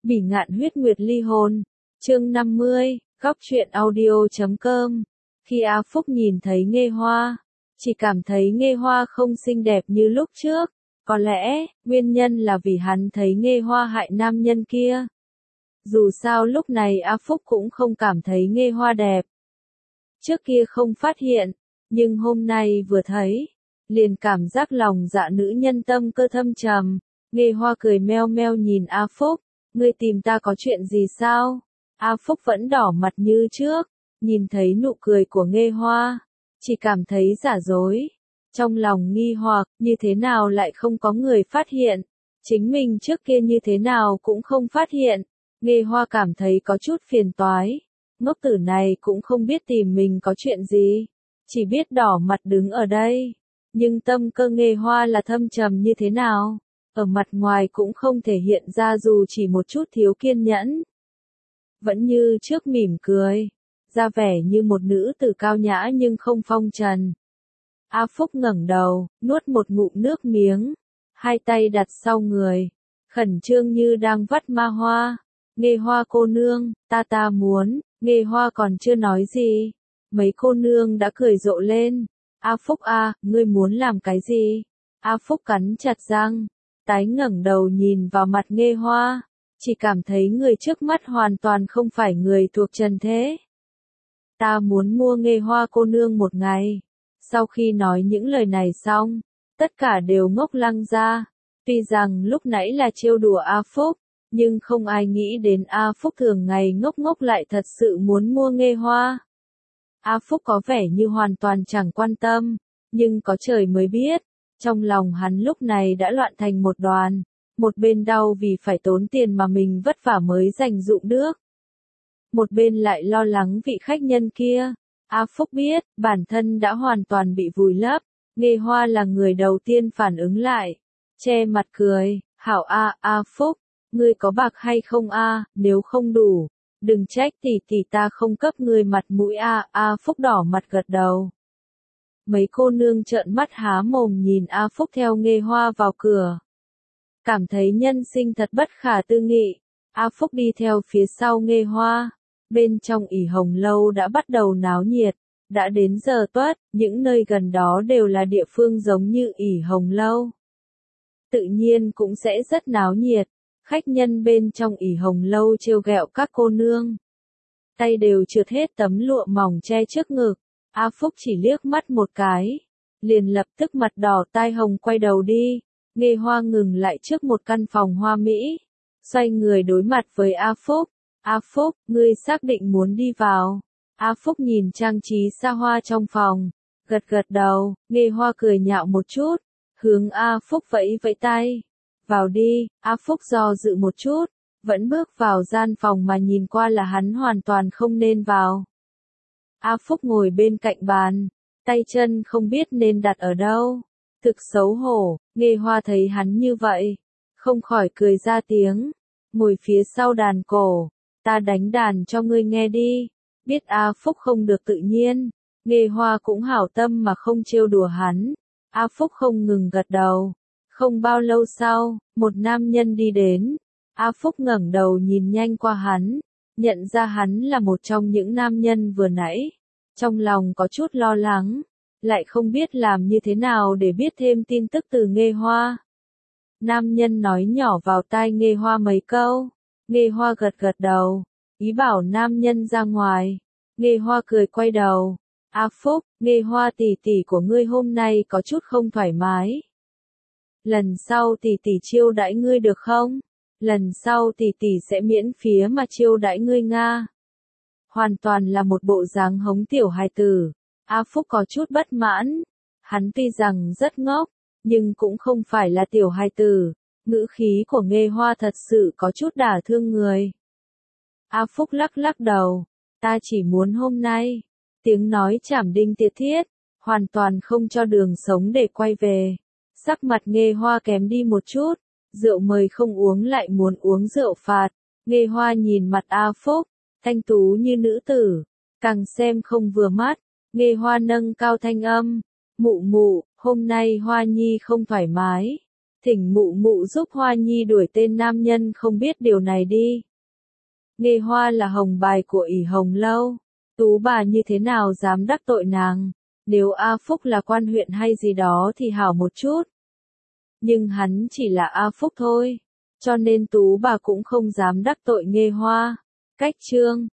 Bỉ ngạn huyết nguyệt ly hồn. Chương 50, góc truyện audio.com. Khi A Phúc nhìn thấy Nghê Hoa, chỉ cảm thấy Nghê Hoa không xinh đẹp như lúc trước. Có lẽ, nguyên nhân là vì hắn thấy Nghê Hoa hại nam nhân kia. Dù sao lúc này A Phúc cũng không cảm thấy Nghê Hoa đẹp. Trước kia không phát hiện, nhưng hôm nay vừa thấy, liền cảm giác lòng dạ nữ nhân tâm cơ thâm trầm. Nghê Hoa cười meo meo nhìn A Phúc, ngươi tìm ta có chuyện gì sao? A Phúc vẫn đỏ mặt như trước, nhìn thấy nụ cười của Nghê Hoa, chỉ cảm thấy giả dối. Trong lòng nghi hoặc, như thế nào lại không có người phát hiện, chính mình trước kia như thế nào cũng không phát hiện. Nghê Hoa cảm thấy có chút phiền toái, ngốc tử này cũng không biết tìm mình có chuyện gì, chỉ biết đỏ mặt đứng ở đây. Nhưng tâm cơ Nghê Hoa là thâm trầm như thế nào, ở mặt ngoài cũng không thể hiện ra dù chỉ một chút thiếu kiên nhẫn. Vẫn như trước mỉm cười, ra vẻ như một nữ tử cao nhã nhưng không phong trần. A Phúc ngẩng đầu, nuốt một ngụm nước miếng, hai tay đặt sau người, khẩn trương như đang vắt ma hoa. Nghê Hoa cô nương, ta muốn. Nghê Hoa còn chưa nói gì, mấy cô nương đã cười rộ lên. A Phúc a, ngươi muốn làm cái gì? A Phúc cắn chặt răng, tái ngẩng đầu nhìn vào mặt Nghê Hoa, chỉ cảm thấy người trước mắt hoàn toàn không phải người thuộc trần thế. Ta muốn mua Nghê Hoa cô nương một ngày. Sau khi nói những lời này xong, tất cả đều ngốc lăng ra. Tuy rằng lúc nãy là trêu đùa A Phúc, nhưng không ai nghĩ đến A Phúc thường ngày ngốc ngốc lại thật sự muốn mua Nghê Hoa. A Phúc có vẻ như hoàn toàn chẳng quan tâm, nhưng có trời mới biết, trong lòng hắn lúc này đã loạn thành một đoàn, một bên đau vì phải tốn tiền mà mình vất vả mới dành dụm được. Một bên lại lo lắng vị khách nhân kia. A Phúc biết, bản thân đã hoàn toàn bị vùi lấp. Nghê Hoa là người đầu tiên phản ứng lại, che mặt cười, hảo A Phúc, ngươi có bạc hay không a? Nếu không đủ, đừng trách tỷ ta không cấp ngươi mặt mũi A Phúc đỏ mặt gật đầu. Mấy cô nương trợn mắt há mồm nhìn A Phúc theo Nghê Hoa vào cửa. Cảm thấy nhân sinh thật bất khả tư nghị. A Phúc đi theo phía sau Nghê Hoa. Bên trong ỷ hồng lâu đã bắt đầu náo nhiệt. Đã đến giờ tuất, những nơi gần đó đều là địa phương giống như ỷ hồng lâu. Tự nhiên cũng sẽ rất náo nhiệt. Khách nhân bên trong ỷ hồng lâu trêu ghẹo các cô nương. Tay đều trượt hết tấm lụa mỏng che trước ngực. A Phúc chỉ liếc mắt một cái, liền lập tức mặt đỏ tai hồng quay đầu đi. Nghê Hoa ngừng lại trước một căn phòng hoa mỹ, xoay người đối mặt với A Phúc. A Phúc, ngươi xác định muốn đi vào? A Phúc nhìn trang trí xa hoa trong phòng, gật đầu. Nghê Hoa cười nhạo một chút, hướng A Phúc vẫy vẫy tay. Vào đi. A Phúc do dự một chút, vẫn bước vào gian phòng mà nhìn qua là hắn hoàn toàn không nên vào. A Phúc ngồi bên cạnh bàn, tay chân không biết nên đặt ở đâu. Thực xấu hổ. Nghê Hoa thấy hắn như vậy, không khỏi cười ra tiếng, ngồi phía sau đàn cổ. Ta đánh đàn cho ngươi nghe đi. Biết A Phúc không được tự nhiên, Nghê Hoa cũng hảo tâm mà không trêu đùa hắn. A Phúc không ngừng gật đầu. Không bao lâu sau, một nam nhân đi đến. A Phúc ngẩng đầu nhìn nhanh qua hắn, nhận ra hắn là một trong những nam nhân vừa nãy. Trong lòng có chút lo lắng, lại không biết làm như thế nào để biết thêm tin tức từ Nghê Hoa. Nam nhân nói nhỏ vào tai Nghê Hoa mấy câu. Nghê Hoa gật đầu, ý bảo nam nhân ra ngoài. Nghê Hoa cười quay đầu. A Phúc, Nghê Hoa tỷ của ngươi hôm nay có chút không thoải mái. Lần sau tỷ chiêu đãi ngươi được không? Lần sau tỷ sẽ miễn phí mà chiêu đãi ngươi nga. Hoàn toàn là một bộ dáng hống tiểu hài tử. A Phúc có chút bất mãn. Hắn tuy rằng rất ngốc, nhưng cũng không phải là tiểu hài tử. Ngữ khí của Nghê Hoa thật sự có chút đả thương người. A Phúc lắc đầu. Ta chỉ muốn hôm nay. Tiếng nói chảm đinh tiệt thiết, hoàn toàn không cho đường sống để quay về. Sắc mặt Nghê Hoa kém đi một chút. Rượu mời không uống lại muốn uống rượu phạt. Nghê Hoa nhìn mặt A Phúc, thanh tú như nữ tử, càng xem không vừa mắt. Nghê Hoa nâng cao thanh âm, mụ, hôm nay Hoa Nhi không thoải mái, Thỉnh mụ mụ giúp Hoa Nhi đuổi tên nam nhân không biết điều này đi. Nghê Hoa là hồng bài của ỷ Hồng Lâu. Tú bà như thế nào dám đắc tội nàng. Nếu A Phúc là quan huyện hay gì đó thì hảo một chút. Nhưng hắn chỉ là A Phúc thôi. Cho nên Tú bà cũng không dám đắc tội Nghê Hoa. Cách chương